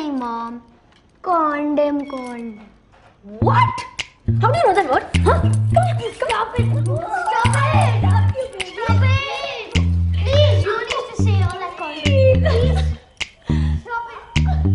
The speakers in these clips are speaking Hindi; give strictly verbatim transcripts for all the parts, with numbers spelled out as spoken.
नहीं mom, condom condom. What? How do you know that word? Huh? Stop it! Stop it! Stop it! Please, you need to say all that condom. Please. Stop it.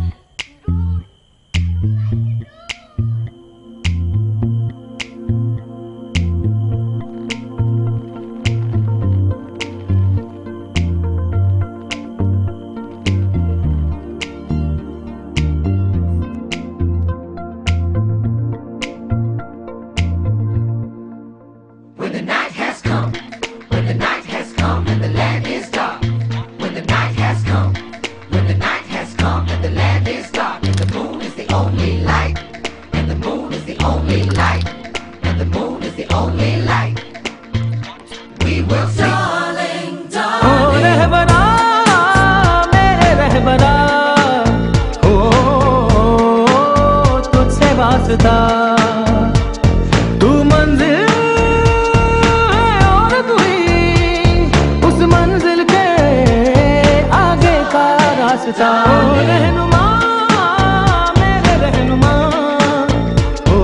तू मंजिल है और तू ही उस मंजिल के आगे का रास्ता। ओ रहनुमा मेरे रहनुमा, ओ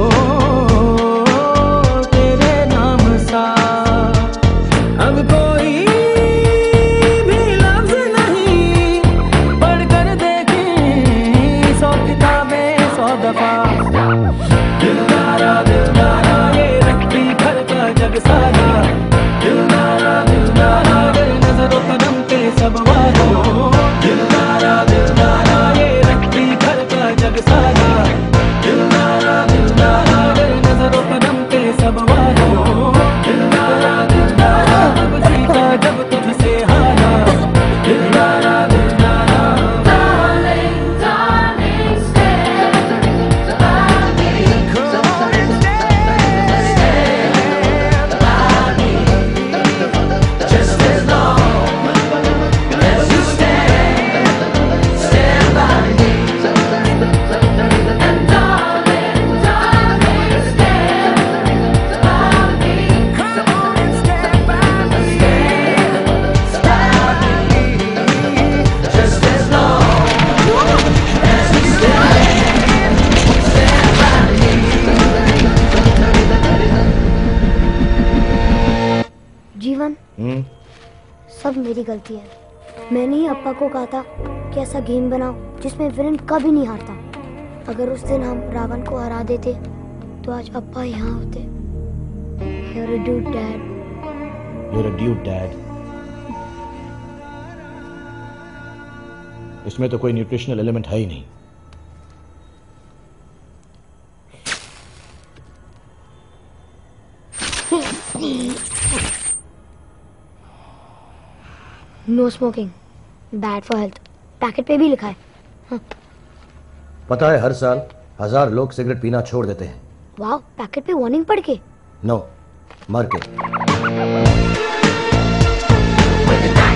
तेरे नाम सा अब कोई भी लफ्ज नहीं पढ़कर देखें सौ किताबें सौ दफा। दिलदारा दिलदारा ये रखती घर का जग सारा, दिलदारा दिलदारा ये नजरों कदम पे सब वालों। दिलदारा दिलदारा ये रखती घर का जग सारा, दिलदारा दिलदारा ये नजरों कदम पे सब वालों। दिलदारा दिलदारा जब जीता जब तुझसे हारा, दिलदारा दिलदारा। जीवन, सब मेरी गलती है। मैंने ही अप्पा को कहा था कि ऐसा गेम बनाओ जिसमें विलन कभी नहीं हारता। अगर उस दिन हम रावण को हरा देते तो आज अप्पा यहाँ होते। You're a dude, Dad. You're a dude, Dad. इसमें तो कोई न्यूट्रिशनल एलिमेंट है ही नहीं। No smoking, bad for health. Packet पे भी लिखा है। हाँ। पता है हर साल हजार लोग सिगरेट पीना छोड़ देते हैं। वाह, पैकेट पे वार्निंग पढ़ के? नो, मर के।